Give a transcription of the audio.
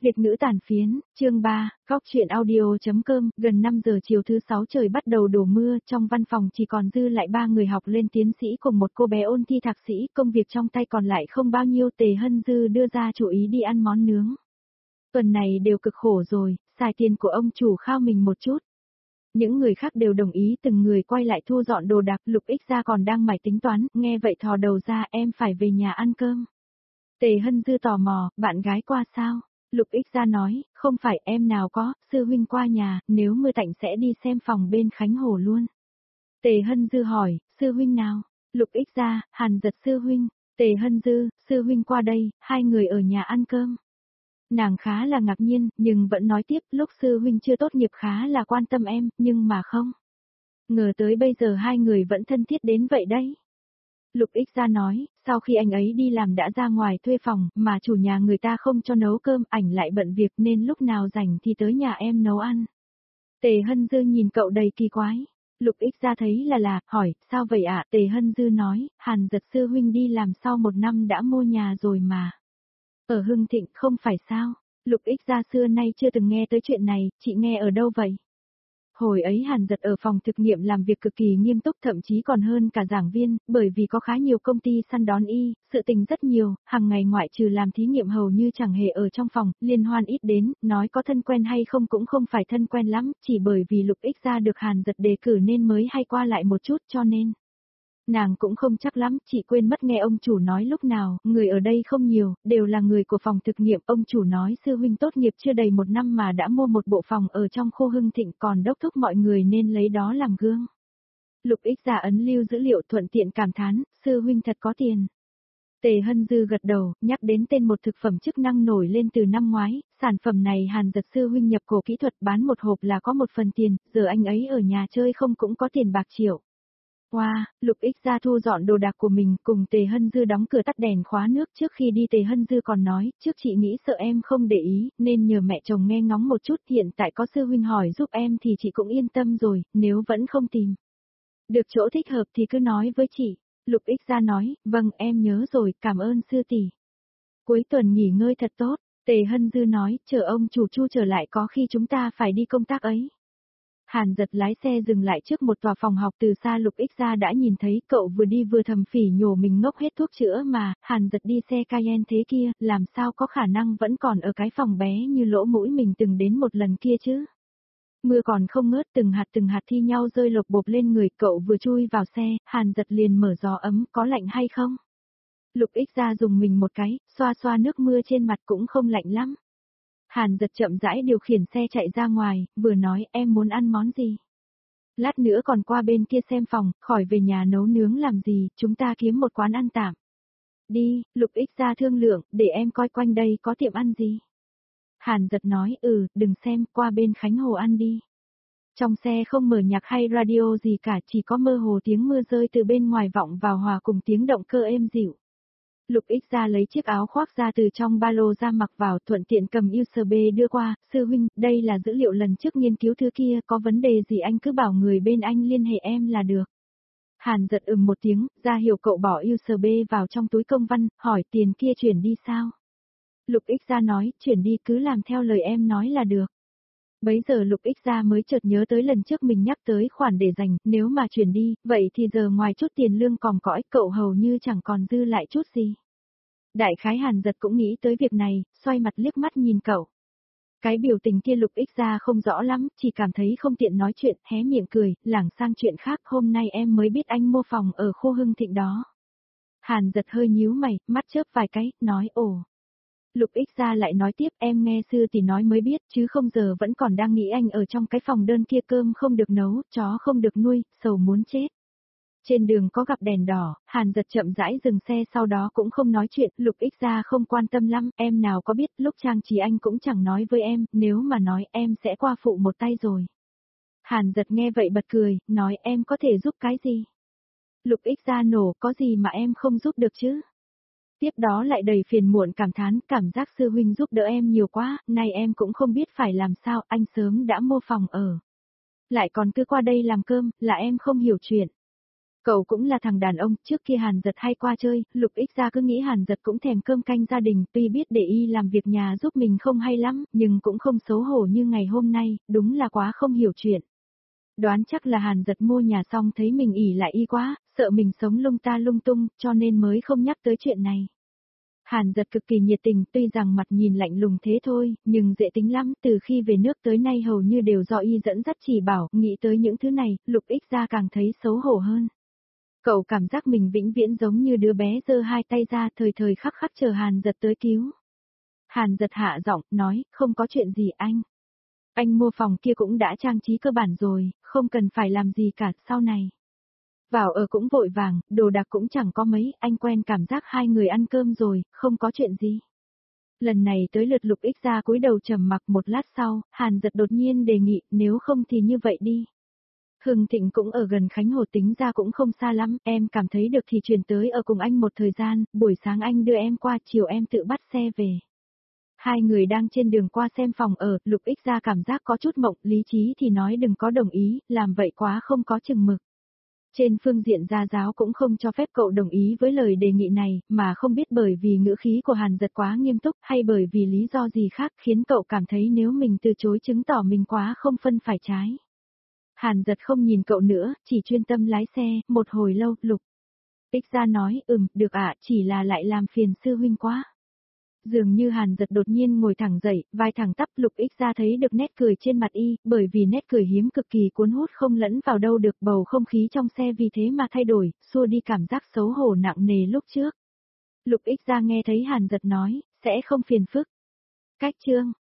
Việt ngữ tản phiến, chương 3, góc truyện audio.com, gần 5 giờ chiều thứ 6 trời bắt đầu đổ mưa, trong văn phòng chỉ còn dư lại 3 người học lên tiến sĩ cùng một cô bé ôn thi thạc sĩ, công việc trong tay còn lại không bao nhiêu. Tề Hân Dư đưa ra chủ ý đi ăn món nướng. Tuần này đều cực khổ rồi, xài tiền của ông chủ khao mình một chút. Những người khác đều đồng ý, từng người quay lại thu dọn đồ đạc. Lục Ích Gia còn đang mải tính toán, nghe vậy thò đầu ra, em phải về nhà ăn cơm. Tề Hân Dư tò mò, bạn gái qua sao? Lục Ích Gia nói, không phải em nào có, sư huynh qua nhà, nếu mưa tạnh sẽ đi xem phòng bên Khánh Hồ luôn. Tề Hân Dư hỏi, sư huynh nào? Lục Ích Gia, Hàn Giật sư huynh. Tề Hân Dư, sư huynh qua đây, hai người ở nhà ăn cơm. Nàng khá là ngạc nhiên, nhưng vẫn nói tiếp, lúc sư huynh chưa tốt nghiệp khá là quan tâm em, nhưng mà không. Ngờ tới bây giờ hai người vẫn thân thiết đến vậy đấy. Lục Ích Gia nói, sau khi anh ấy đi làm đã ra ngoài thuê phòng, mà chủ nhà người ta không cho nấu cơm, ảnh lại bận việc nên lúc nào rảnh thì tới nhà em nấu ăn. Tề Hân Dư nhìn cậu đầy kỳ quái. Lục Ích Gia thấy là, hỏi, sao vậy ạ? Tề Hân Dư nói, Hàn Giật sư huynh đi làm sau 1 năm đã mua nhà rồi mà. Ở Hưng Thịnh không phải sao? Lục Ích Gia xưa nay chưa từng nghe tới chuyện này, chị nghe ở đâu vậy? Hồi ấy Hàn Giật ở phòng thực nghiệm làm việc cực kỳ nghiêm túc, thậm chí còn hơn cả giảng viên, bởi vì có khá nhiều công ty săn đón y, sự tình rất nhiều, hàng ngày ngoại trừ làm thí nghiệm hầu như chẳng hề ở trong phòng, liên hoan ít đến, nói có thân quen hay không cũng không phải thân quen lắm, chỉ bởi vì Lục Ích Gia được Hàn Giật đề cử nên mới hay qua lại một chút, cho nên nàng cũng không chắc lắm, chị quên mất nghe ông chủ nói lúc nào, người ở đây không nhiều, đều là người của phòng thực nghiệm. Ông chủ nói sư huynh tốt nghiệp chưa đầy 1 năm mà đã mua một bộ phòng ở trong khu Hưng Thịnh, còn đốc thúc mọi người nên lấy đó làm gương. Lục Ích Gia ấn lưu dữ liệu thuận tiện cảm thán, sư huynh thật có tiền. Tề Hân Dư gật đầu, nhắc đến tên một thực phẩm chức năng nổi lên từ năm ngoái, sản phẩm này Hàn Giật sư huynh nhập cổ kỹ thuật, bán một hộp là có 1 phần tiền, giờ anh ấy ở nhà chơi không cũng có tiền bạc triệu. Wow, Lục Ích Gia thu dọn đồ đạc của mình, cùng Tề Hân Dư đóng cửa tắt đèn khóa nước. Trước khi đi Tề Hân Dư còn nói, trước chị nghĩ sợ em không để ý, nên nhờ mẹ chồng nghe ngóng một chút, hiện tại có sư huynh hỏi giúp em thì chị cũng yên tâm rồi, nếu vẫn không tìm được chỗ thích hợp thì cứ nói với chị. Lục Ích Gia nói, vâng em nhớ rồi, cảm ơn sư tỷ. Cuối tuần nghỉ ngơi thật tốt, Tề Hân Dư nói, chờ ông chủ Chu trở lại có khi chúng ta phải đi công tác ấy. Hàn Giật lái xe dừng lại trước một tòa phòng học, từ xa Lục Ích Gia đã nhìn thấy, cậu vừa đi vừa thầm phỉ nhổ mình ngốc hết thuốc chữa mà, Hàn Giật đi xe Cayenne thế kia, làm sao có khả năng vẫn còn ở cái phòng bé như lỗ mũi mình từng đến một lần kia chứ. Mưa còn không ngớt, từng hạt thi nhau rơi lộc bộp lên người, cậu vừa chui vào xe, Hàn Giật liền mở gió ấm, có lạnh hay không? Lục Ích Gia dùng mình một cái, xoa xoa nước mưa trên mặt, cũng không lạnh lắm. Hàn Giật chậm rãi điều khiển xe chạy ra ngoài, vừa nói em muốn ăn món gì? Lát nữa còn qua bên kia xem phòng, khỏi về nhà nấu nướng làm gì, chúng ta kiếm một quán ăn tạm. Đi, Lục Ích Gia thương lượng, để em coi quanh đây có tiệm ăn gì. Hàn Giật nói, đừng xem, qua bên Khánh Hồ ăn đi. Trong xe không mở nhạc hay radio gì cả, chỉ có mơ hồ tiếng mưa rơi từ bên ngoài vọng vào hòa cùng tiếng động cơ êm dịu. Lục Ích Gia lấy chiếc áo khoác ra từ trong ba lô ra mặc vào, thuận tiện cầm USB đưa qua, sư huynh, đây là dữ liệu lần trước nghiên cứu thứ kia, có vấn đề gì anh cứ bảo người bên anh liên hệ em là được. Hàn Giật một tiếng, ra hiệu cậu bỏ USB vào trong túi công văn, hỏi tiền kia chuyển đi sao? Lục Ích Gia nói, chuyển đi cứ làm theo lời em nói là được. Bấy giờ Lục Ích Gia mới chợt nhớ tới lần trước mình nhắc tới khoản để dành, nếu mà chuyển đi, vậy thì giờ ngoài chút tiền lương còm cõi, cậu hầu như chẳng còn dư lại chút gì. Đại khái Hàn Giật cũng nghĩ tới việc này, xoay mặt liếc mắt nhìn cậu. Cái biểu tình kia Lục Ích Gia không rõ lắm, chỉ cảm thấy không tiện nói chuyện, hé miệng cười, lảng sang chuyện khác, hôm nay em mới biết anh mua phòng ở khu Hưng Thịnh đó. Hàn Giật hơi nhíu mày, mắt chớp vài cái, nói ồ. Lục Ích Gia lại nói tiếp, em nghe sư tỷ nói mới biết, chứ không giờ vẫn còn đang nghĩ anh ở trong cái phòng đơn kia, cơm không được nấu, chó không được nuôi, sầu muốn chết. Trên đường có gặp đèn đỏ, Hàn Giật chậm rãi dừng xe, sau đó cũng không nói chuyện, Lục Ích Gia không quan tâm lắm, em nào có biết, lúc trang trí anh cũng chẳng nói với em, nếu mà nói em sẽ qua phụ một tay rồi. Hàn Giật nghe vậy bật cười, nói em có thể giúp cái gì? Lục Ích Gia nổ, có gì mà em không giúp được chứ? Tiếp đó lại đầy phiền muộn cảm thán, cảm giác sư huynh giúp đỡ em nhiều quá, nay em cũng không biết phải làm sao, anh sớm đã mua phòng ở. Lại còn cứ qua đây làm cơm, là em không hiểu chuyện. Cậu cũng là thằng đàn ông, trước kia Hàn Giật hay qua chơi, Lục Ích Gia cứ nghĩ Hàn Giật cũng thèm cơm canh gia đình, tuy biết để y làm việc nhà giúp mình không hay lắm, nhưng cũng không xấu hổ như ngày hôm nay, đúng là quá không hiểu chuyện. Đoán chắc là Hàn Giật mua nhà xong thấy mình ỷ lại y quá, sợ mình sống lung ta lung tung, cho nên mới không nhắc tới chuyện này. Hàn Giật cực kỳ nhiệt tình, tuy rằng mặt nhìn lạnh lùng thế thôi, nhưng dễ tính lắm, từ khi về nước tới nay hầu như đều do y dẫn dắt chỉ bảo, nghĩ tới những thứ này, Lục Ích Gia càng thấy xấu hổ hơn. Cậu cảm giác mình vĩnh viễn giống như đứa bé giơ hai tay ra thời thời khắc khắc chờ Hàn Giật tới cứu. Hàn Giật hạ giọng, nói, không có chuyện gì anh. Anh mua phòng kia cũng đã trang trí cơ bản rồi, không cần phải làm gì cả sau này. Vào ở cũng vội vàng, đồ đạc cũng chẳng có mấy, anh quen cảm giác hai người ăn cơm rồi, không có chuyện gì. Lần này tới lượt Lục Ích Gia cúi đầu trầm mặc, một lát sau, Hàn Giật đột nhiên đề nghị, nếu không thì như vậy đi. Hưng Thịnh cũng ở gần Khánh Hồ, tính ra cũng không xa lắm, em cảm thấy được thì chuyển tới ở cùng anh một thời gian, buổi sáng anh đưa em qua, chiều em tự bắt xe về. Hai người đang trên đường qua xem phòng ở, Lục Ích Gia cảm giác có chút mộng, lý trí thì nói đừng có đồng ý, làm vậy quá không có chừng mực. Trên phương diện gia giáo cũng không cho phép cậu đồng ý với lời đề nghị này, mà không biết bởi vì ngữ khí của Hàn Giật quá nghiêm túc hay bởi vì lý do gì khác khiến cậu cảm thấy nếu mình từ chối chứng tỏ mình quá không phân phải trái. Hàn Giật không nhìn cậu nữa, chỉ chuyên tâm lái xe, một hồi lâu, Lục Ích Gia nói, được ạ, chỉ là lại làm phiền sư huynh quá. Dường như Hàn Giật đột nhiên ngồi thẳng dậy, vai thẳng tắp, Lục Ích Gia thấy được nét cười trên mặt y, bởi vì nét cười hiếm cực kỳ cuốn hút không lẫn vào đâu được, bầu không khí trong xe vì thế mà thay đổi, xua đi cảm giác xấu hổ nặng nề lúc trước. Lục Ích Gia nghe thấy Hàn Giật nói, sẽ không phiền phức. Cách chương